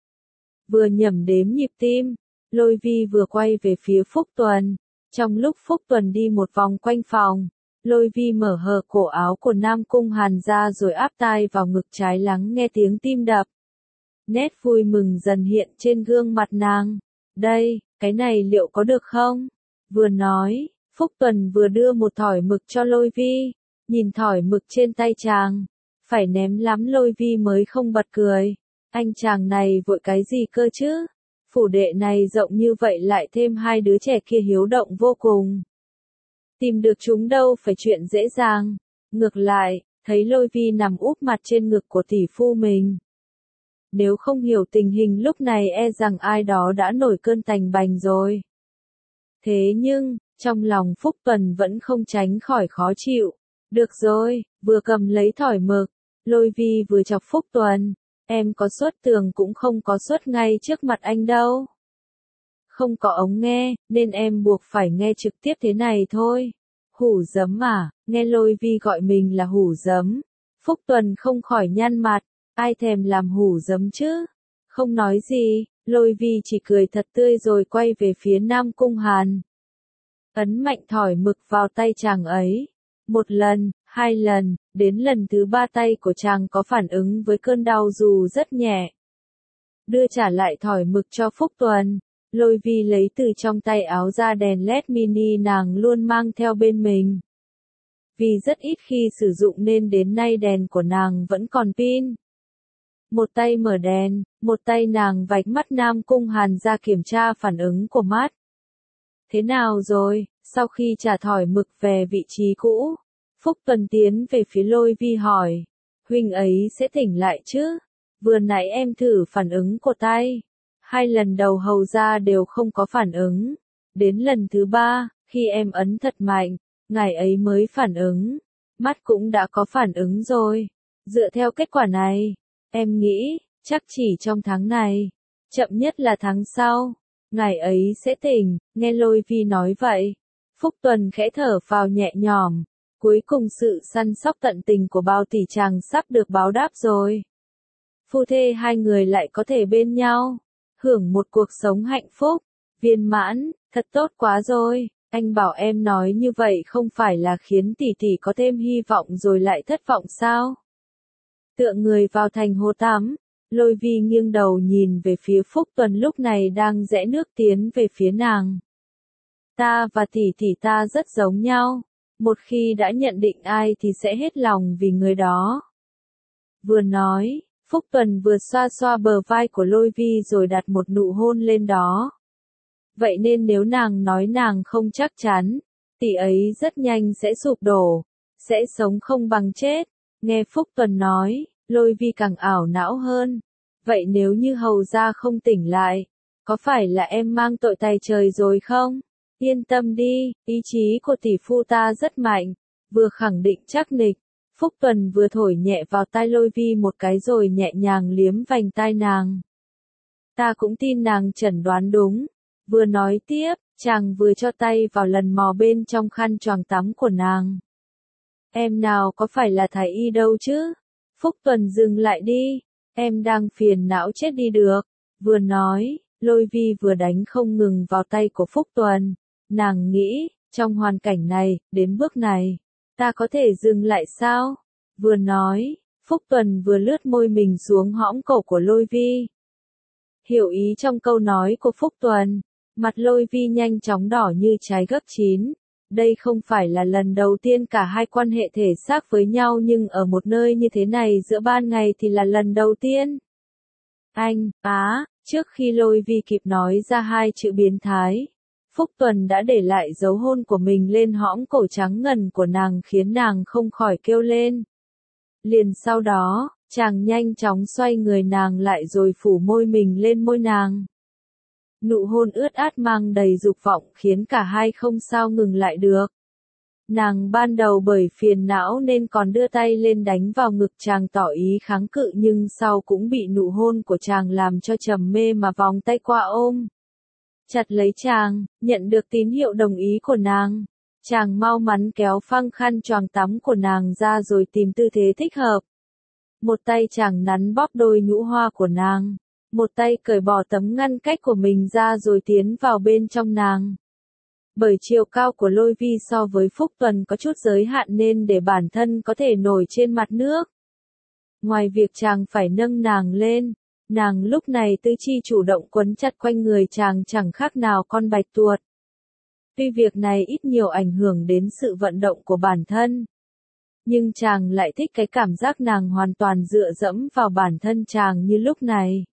Vừa nhẩm đếm nhịp tim, Lôi Vi vừa quay về phía Phúc Tuần. Trong lúc Phúc Tuần đi một vòng quanh phòng, Lôi Vi mở hở cổ áo của Nam Cung Hàn ra rồi áp tai vào ngực trái lắng nghe tiếng tim đập. Nét vui mừng dần hiện trên gương mặt nàng. Đây, cái này liệu có được không? Vừa nói, Phúc Tuần vừa đưa một thỏi mực cho Lôi Vi. Nhìn thỏi mực trên tay chàng, phải ném lắm Lôi Vi mới không bật cười. Anh chàng này vội cái gì cơ chứ? Phủ đệ này rộng như vậy lại thêm hai đứa trẻ kia hiếu động vô cùng. Tìm được chúng đâu phải chuyện dễ dàng. Ngược lại, thấy Lôi Vi nằm úp mặt trên ngực của tỷ phu mình. Nếu không hiểu tình hình lúc này e rằng ai đó đã nổi cơn tành bành rồi. Thế nhưng, Trong lòng Phúc Tuần vẫn không tránh khỏi khó chịu. Được rồi, vừa cầm lấy thỏi mực, Lôi Vi vừa chọc Phúc Tuần, em có xuất tường cũng không có xuất ngay trước mặt anh đâu. Không có ống nghe, nên em buộc phải nghe trực tiếp thế này thôi. Hủ giấm à, nghe Lôi Vi gọi mình là hủ giấm. Phúc Tuần không khỏi nhăn mặt, ai thèm làm hủ giấm chứ? Không nói gì, Lôi Vi chỉ cười thật tươi rồi quay về phía Nam Cung Hàn. Ấn mạnh thỏi mực vào tay chàng ấy. Một lần, hai lần, đến lần thứ ba tay của chàng có phản ứng với cơn đau dù rất nhẹ. Đưa trả lại thỏi mực cho Phúc Tuần, Lôi Vi lấy từ trong tay áo ra đèn LED mini nàng luôn mang theo bên mình. Vì rất ít khi sử dụng nên đến nay đèn của nàng vẫn còn pin. Một tay mở đèn, một tay nàng vạch mắt Nam Cung Hàn ra kiểm tra phản ứng của mắt. Thế nào rồi, sau khi trả thỏi mực về vị trí cũ, Phúc Tuần tiến về phía Lôi Vi hỏi, huynh ấy sẽ tỉnh lại chứ? Vừa nãy em thử phản ứng của tay. 2 lần đầu hầu ra đều không có phản ứng. Đến lần thứ 3, khi em ấn thật mạnh, ngài ấy mới phản ứng. Mắt cũng đã có phản ứng rồi. Dựa theo kết quả này, em nghĩ, chắc chỉ trong tháng này, chậm nhất là tháng sau, ngài ấy sẽ tỉnh, nghe Lôi Vi nói vậy. Phúc Tuần khẽ thở phào nhẹ nhõm, cuối cùng sự săn sóc tận tình của bao tỷ chàng sắp được báo đáp rồi. Phu thê hai người lại có thể bên nhau, hưởng một cuộc sống hạnh phúc, viên mãn, thật tốt quá rồi. Anh bảo em nói như vậy không phải là khiến tỷ tỷ có thêm hy vọng rồi lại thất vọng sao? Tựa người vào thành hồ tắm, Lôi Vi nghiêng đầu nhìn về phía Phúc Tuần lúc này đang rẽ nước tiến về phía nàng. Ta và tỷ tỷ ta rất giống nhau, một khi đã nhận định ai thì sẽ hết lòng vì người đó. Vừa nói, Phúc Tuần vừa xoa xoa bờ vai của Lôi Vi rồi đặt một nụ hôn lên đó. Vậy nên nếu nàng nói nàng không chắc chắn, tỷ ấy rất nhanh sẽ sụp đổ, sẽ sống không bằng chết. Nghe Phúc Tuần nói, Lôi Vi càng ảo não hơn. Vậy nếu như hầu gia không tỉnh lại, có phải là em mang tội tày trời rồi không? Yên tâm đi, ý chí của tỷ phu ta rất mạnh, vừa khẳng định chắc nịch. Phúc Tuần vừa thổi nhẹ vào tai Lôi Vi một cái rồi nhẹ nhàng liếm vành tai nàng. Ta cũng tin nàng chẩn đoán đúng. Vừa nói tiếp, chàng vừa cho tay vào lần mò bên trong khăn choàng tắm của nàng. Em nào có phải là thái y đâu chứ? Phúc Tuần dừng lại đi, em đang phiền não chết đi được. Vừa nói, Lôi Vi vừa đánh không ngừng vào tay của Phúc Tuần. Nàng nghĩ, trong hoàn cảnh này, đến bước này, ta có thể dừng lại sao? Vừa nói, Phúc Tuần vừa lướt môi mình xuống hõm cổ của Lôi Vi. Hiểu ý trong câu nói của Phúc Tuần, mặt Lôi Vi nhanh chóng đỏ như trái gấp chín. Đây không phải là lần đầu tiên cả hai quan hệ thể xác với nhau nhưng ở một nơi như thế này giữa ban ngày thì là lần đầu tiên. Anh, trước khi Lôi Vi kịp nói ra hai chữ biến thái, Phúc Tuần đã để lại dấu hôn của mình lên hõm cổ trắng ngần của nàng khiến nàng không khỏi kêu lên. Liền sau đó, chàng nhanh chóng xoay người nàng lại rồi phủ môi mình lên môi nàng. Nụ hôn ướt át mang đầy dục vọng khiến cả hai không sao ngừng lại được. Nàng ban đầu bởi phiền não nên còn đưa tay lên đánh vào ngực chàng tỏ ý kháng cự nhưng sau cũng bị nụ hôn của chàng làm cho trầm mê mà vòng tay qua ôm chặt lấy chàng, nhận được tín hiệu đồng ý của nàng. Chàng mau mắn kéo phăng khăn choàng tắm của nàng ra rồi tìm tư thế thích hợp. Một tay chàng nắn bóp đôi nhũ hoa của nàng, một tay cởi bỏ tấm ngăn cách của mình ra rồi tiến vào bên trong nàng. Bởi chiều cao của Lôi Vi so với Phúc Tuần có chút giới hạn nên để bản thân có thể nổi trên mặt nước. Ngoài việc chàng phải nâng nàng lên, nàng lúc này tứ chi chủ động quấn chặt quanh người chàng chẳng khác nào con bạch tuộc. Tuy việc này ít nhiều ảnh hưởng đến sự vận động của bản thân, nhưng chàng lại thích cái cảm giác nàng hoàn toàn dựa dẫm vào bản thân chàng như lúc này.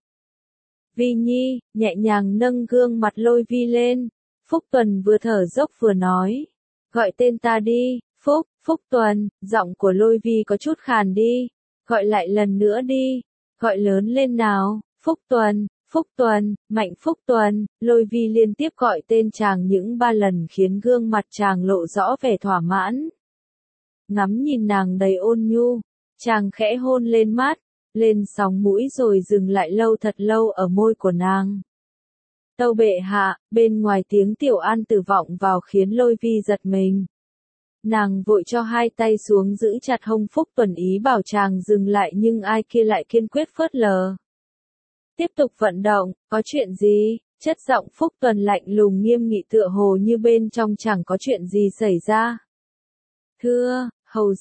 Vi Nhi, nhẹ nhàng nâng gương mặt Lôi Vi lên. Phúc Tuần vừa thở dốc vừa nói. Gọi tên ta đi, Phúc Tuần, giọng của Lôi Vi có chút khàn đi. Gọi lại lần nữa đi, gọi lớn lên nào, Phúc Tuần, Phúc Tuần, Mạnh Phúc Tuần, Lôi Vi liên tiếp gọi tên chàng những 3 lần khiến gương mặt chàng lộ rõ vẻ thỏa mãn. Ngắm nhìn nàng đầy ôn nhu, chàng khẽ hôn lên mắt, lên sóng mũi rồi dừng lại lâu thật lâu ở môi của nàng. Tâu bệ hạ, bên ngoài tiếng Tiểu An Tử vọng vào khiến Lôi Vi giật mình. Nàng vội cho hai tay xuống giữ chặt hông Phúc Tuần ý bảo chàng dừng lại nhưng ai kia lại kiên quyết phớt lờ. Tiếp tục vận động, có chuyện gì? Chất giọng Phúc Tuần lạnh lùng nghiêm nghị tựa hồ như bên trong chẳng có chuyện gì xảy ra. Thưa,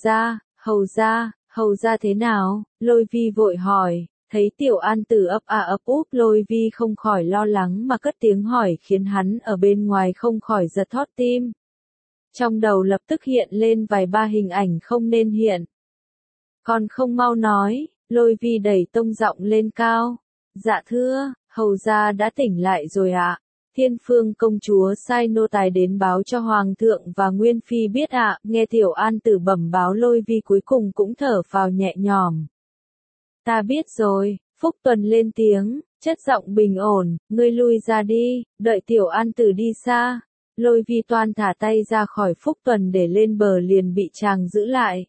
hầu gia thế nào? Lôi Vi vội hỏi, thấy Tiểu An Tử ấp a ấp úp Lôi Vi không khỏi lo lắng mà cất tiếng hỏi khiến hắn ở bên ngoài không khỏi giật thót tim. Trong đầu lập tức hiện lên vài ba hình ảnh không nên hiện. Còn không mau nói, Lôi Vi đẩy tông giọng lên cao. Dạ thưa, hầu gia đã tỉnh lại rồi ạ. Thiên Phương công chúa sai nô tài đến báo cho Hoàng thượng và Nguyên Phi biết ạ. Nghe Tiểu An Tử bẩm báo Lôi Vi cuối cùng cũng thở phào nhẹ nhõm. Ta biết rồi, Phúc Tuần lên tiếng, chất giọng bình ổn, ngươi lui ra đi, đợi Tiểu An Tử đi xa. Lôi Vi toan thả tay ra khỏi Phúc Tuần để lên bờ liền bị chàng giữ lại.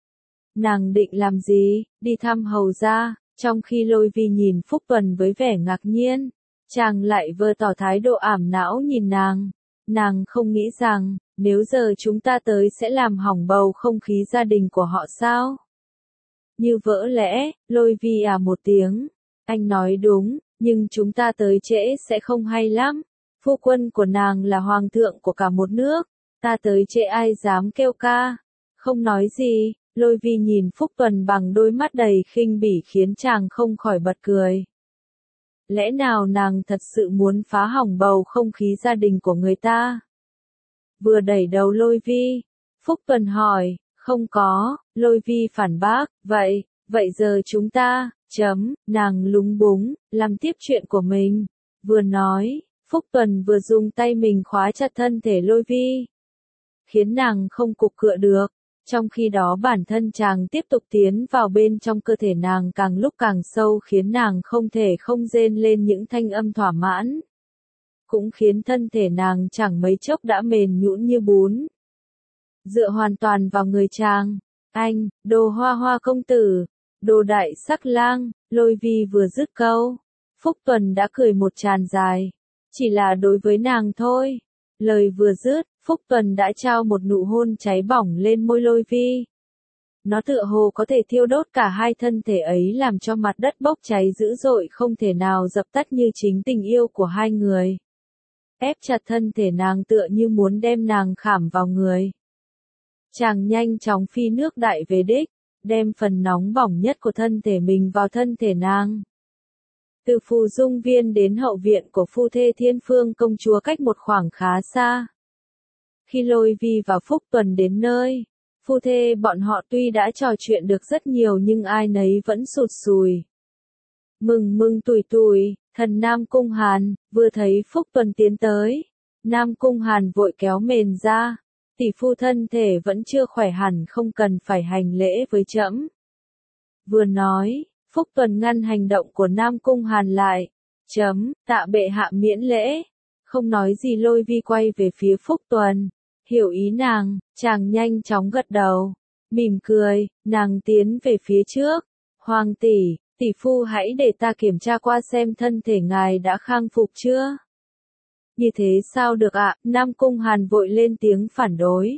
Nàng định làm gì? Đi thăm hầu gia. Trong khi Lôi Vi nhìn Phúc Tuần với vẻ ngạc nhiên, chàng lại vờ tỏ thái độ ảm não nhìn nàng. Nàng không nghĩ rằng, nếu giờ chúng ta tới sẽ làm hỏng bầu không khí gia đình của họ sao? Như vỡ lẽ, Lôi Vi à một tiếng. Anh nói đúng, nhưng chúng ta tới trễ sẽ không hay lắm. Phu quân của nàng là hoàng thượng của cả một nước. Ta tới trễ ai dám kêu ca. Không nói gì. Lôi Vi nhìn Phúc Tuần bằng đôi mắt đầy khinh bỉ khiến chàng không khỏi bật cười. Lẽ nào nàng thật sự muốn phá hỏng bầu không khí gia đình của người ta? Vừa đẩy đầu Lôi Vi, Phúc Tuần hỏi, không có, Lôi Vi phản bác, vậy giờ chúng ta, nàng lúng búng, làm tiếp chuyện của mình. Vừa nói, Phúc Tuần vừa dùng tay mình khóa chặt thân thể Lôi Vi, khiến nàng không cục cựa được. Trong khi đó bản thân chàng tiếp tục tiến vào bên trong cơ thể nàng càng lúc càng sâu khiến nàng không thể không rên lên những thanh âm thỏa mãn. Cũng khiến thân thể nàng chẳng mấy chốc đã mềm nhũn như bún. Dựa hoàn toàn vào người chàng. Anh, đồ hoa hoa công tử, đồ đại sắc lang, Lôi Vi vừa dứt câu. Phúc Tuần đã cười một tràng dài. Chỉ là đối với nàng thôi. Lời vừa dứt, Phúc Tuần đã trao một nụ hôn cháy bỏng lên môi Lôi Vi. Nó tựa hồ có thể thiêu đốt cả hai thân thể ấy làm cho mặt đất bốc cháy dữ dội không thể nào dập tắt như chính tình yêu của hai người. Ép chặt thân thể nàng tựa như muốn đem nàng khảm vào người. Chàng nhanh chóng phi nước đại về đích, đem phần nóng bỏng nhất của thân thể mình vào thân thể nàng. Từ phù dung viên đến hậu viện của phu thê Thiên Phương công chúa cách một khoảng khá xa. Khi Lôi Vi và Phúc Tuần đến nơi, phu thê bọn họ tuy đã trò chuyện được rất nhiều nhưng ai nấy vẫn sụt sùi. Mừng tủi, thần Nam Cung Hàn, vừa thấy Phúc Tuần tiến tới. Nam Cung Hàn vội kéo mền ra, tỷ phu thân thể vẫn chưa khỏe hẳn không cần phải hành lễ với trẫm. Vừa nói, Phúc Tuần ngăn hành động của Nam Cung Hàn lại. Tạ bệ hạ miễn lễ. Không nói gì Lôi Vi quay về phía Phúc Tuần. Hiểu ý nàng, chàng nhanh chóng gật đầu. Mỉm cười, nàng tiến về phía trước. Hoàng tỷ, tỷ phu hãy để ta kiểm tra qua xem thân thể ngài đã khang phục chưa? Như thế sao được ạ? Nam Cung Hàn vội lên tiếng phản đối.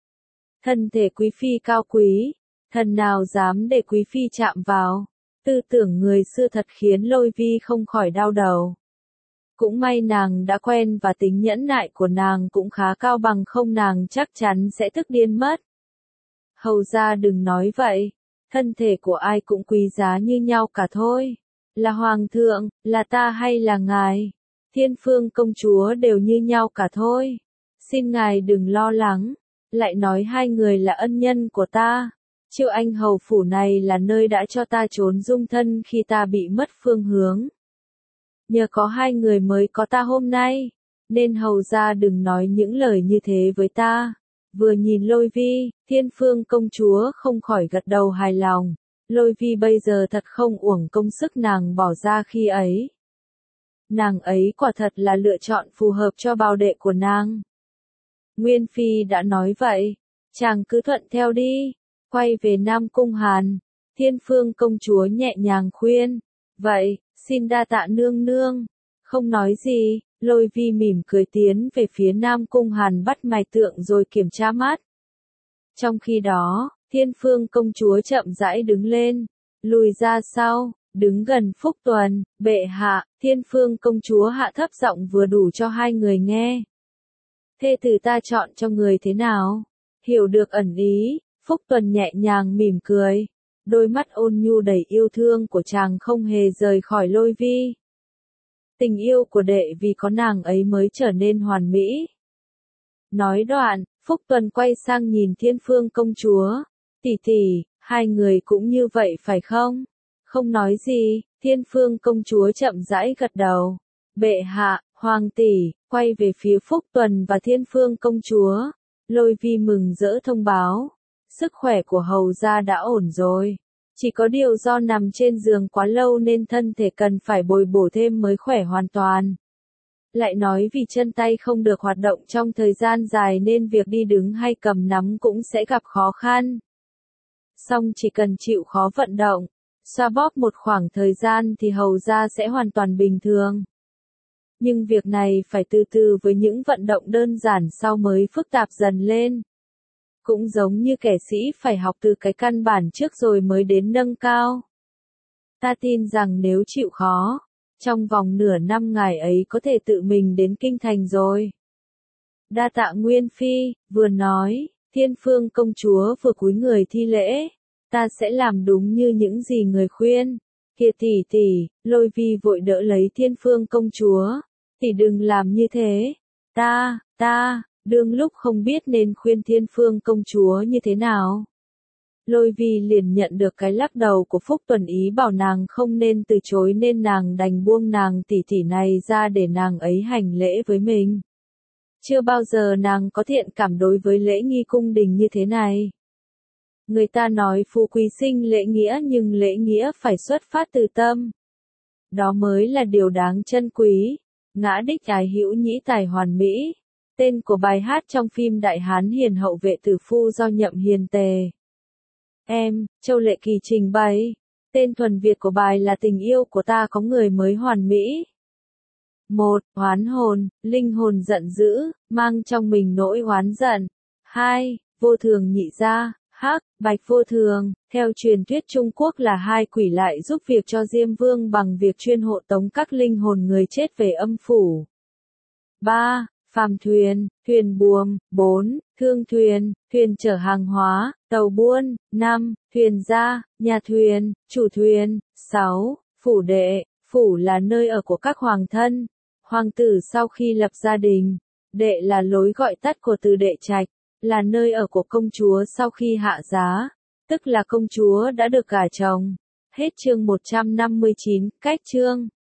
Thân thể quý phi cao quý, thần nào dám để quý phi chạm vào? Tư tưởng người xưa thật khiến Lôi Vi không khỏi đau đầu. Cũng may nàng đã quen và tính nhẫn nại của nàng cũng khá cao bằng không nàng chắc chắn sẽ tức điên mất. Hầu gia đừng nói vậy, thân thể của ai cũng quý giá như nhau cả thôi. Là hoàng thượng, là ta hay là ngài, Thiên Phương công chúa đều như nhau cả thôi. Xin ngài đừng lo lắng, lại nói hai người là ân nhân của ta. Triệu Anh hầu phủ này là nơi đã cho ta trốn dung thân khi ta bị mất phương hướng. Nhờ có hai người mới có ta hôm nay, nên hầu gia đừng nói những lời như thế với ta. Vừa nhìn Lôi Vi, Thiên Phương công chúa không khỏi gật đầu hài lòng. Lôi Vi bây giờ thật không uổng công sức nàng bỏ ra khi ấy. Nàng ấy quả thật là lựa chọn phù hợp cho bảo đệ của nàng. Nguyên Phi đã nói vậy, chàng cứ thuận theo đi. Quay về Nam Cung Hàn, Thiên Phương công chúa nhẹ nhàng khuyên, vậy, xin đa tạ nương nương. Không nói gì, Lôi Vi mỉm cười tiến về phía Nam Cung Hàn bắt mạch tượng rồi kiểm tra mắt. Trong khi đó, Thiên Phương công chúa chậm rãi đứng lên, lùi ra sau, đứng gần Phúc Tuần, bệ hạ. Thiên Phương công chúa hạ thấp giọng vừa đủ cho hai người nghe. Thê tử ta chọn cho người thế nào? Hiểu được ẩn ý, Phúc Tuần nhẹ nhàng mỉm cười. Đôi mắt ôn nhu đầy yêu thương của chàng không hề rời khỏi Lôi Vi. Tình yêu của đệ vì có nàng ấy mới trở nên hoàn mỹ. Nói đoạn, Phúc Tuần quay sang nhìn Thiên Phương công chúa. Tỷ tỷ, hai người cũng như vậy phải không? Không nói gì, Thiên Phương công chúa chậm rãi gật đầu. Bệ hạ, hoàng tỷ, quay về phía Phúc Tuần và Thiên Phương công chúa. Lôi Vi mừng rỡ thông báo. Sức khỏe của hầu gia đã ổn rồi. Chỉ có điều do nằm trên giường quá lâu nên thân thể cần phải bồi bổ thêm mới khỏe hoàn toàn. Lại nói vì chân tay không được hoạt động trong thời gian dài nên việc đi đứng hay cầm nắm cũng sẽ gặp khó khăn. Song chỉ cần chịu khó vận động, xoa bóp một khoảng thời gian thì hầu gia sẽ hoàn toàn bình thường. Nhưng việc này phải từ từ với những vận động đơn giản sau mới phức tạp dần lên. Cũng giống như kẻ sĩ phải học từ cái căn bản trước rồi mới đến nâng cao. Ta tin rằng nếu chịu khó, trong vòng nửa năm ngài ấy có thể tự mình đến kinh thành rồi. Đa tạ Nguyên Phi, vừa nói, Thiên Phương công chúa vừa cúi người thi lễ. Ta sẽ làm đúng như những gì người khuyên. Kìa tỷ tỷ, Lôi Vi vội đỡ lấy Thiên Phương công chúa. Tỷ đừng làm như thế. Ta, đương lúc không biết nên khuyên Thiên Phương công chúa như thế nào. Lôi Vi liền nhận được cái lắc đầu của Phúc Tuần ý bảo nàng không nên từ chối nên nàng đành buông nàng tỷ tỷ này ra để nàng ấy hành lễ với mình. Chưa bao giờ nàng có thiện cảm đối với lễ nghi cung đình như thế này. Người ta nói phú quý sinh lễ nghĩa nhưng lễ nghĩa phải xuất phát từ tâm. Đó mới là điều đáng trân quý. Ngã đích ái hữu nhĩ tài hoàn mỹ. Tên của bài hát trong phim Đại Hán Hiền Hậu Vệ Tử Phu do Nhậm Hiền Tề. Châu Lệ Kỳ trình bày. Tên thuần Việt của bài là Tình yêu của ta có người mới hoàn mỹ. 1. Oán hồn, linh hồn giận dữ, mang trong mình nỗi oán giận. 2. Vô thường nhị gia, hắc, bạch vô thường, theo truyền thuyết Trung Quốc là hai quỷ lại giúp việc cho Diêm Vương bằng việc chuyên hộ tống các linh hồn người chết về âm phủ. 3. Phàm thuyền, thuyền buồm. 4. Thương thuyền, thuyền chở hàng hóa, tàu buôn. 5. Thuyền gia, nhà thuyền, chủ thuyền. 6. Phủ đệ, phủ là nơi ở của các hoàng thân, hoàng tử sau khi lập gia đình. Đệ là lối gọi tắt của từ đệ trạch, là nơi ở của công chúa sau khi hạ giá, tức là công chúa đã được gả chồng. Hết chương 159, cách chương.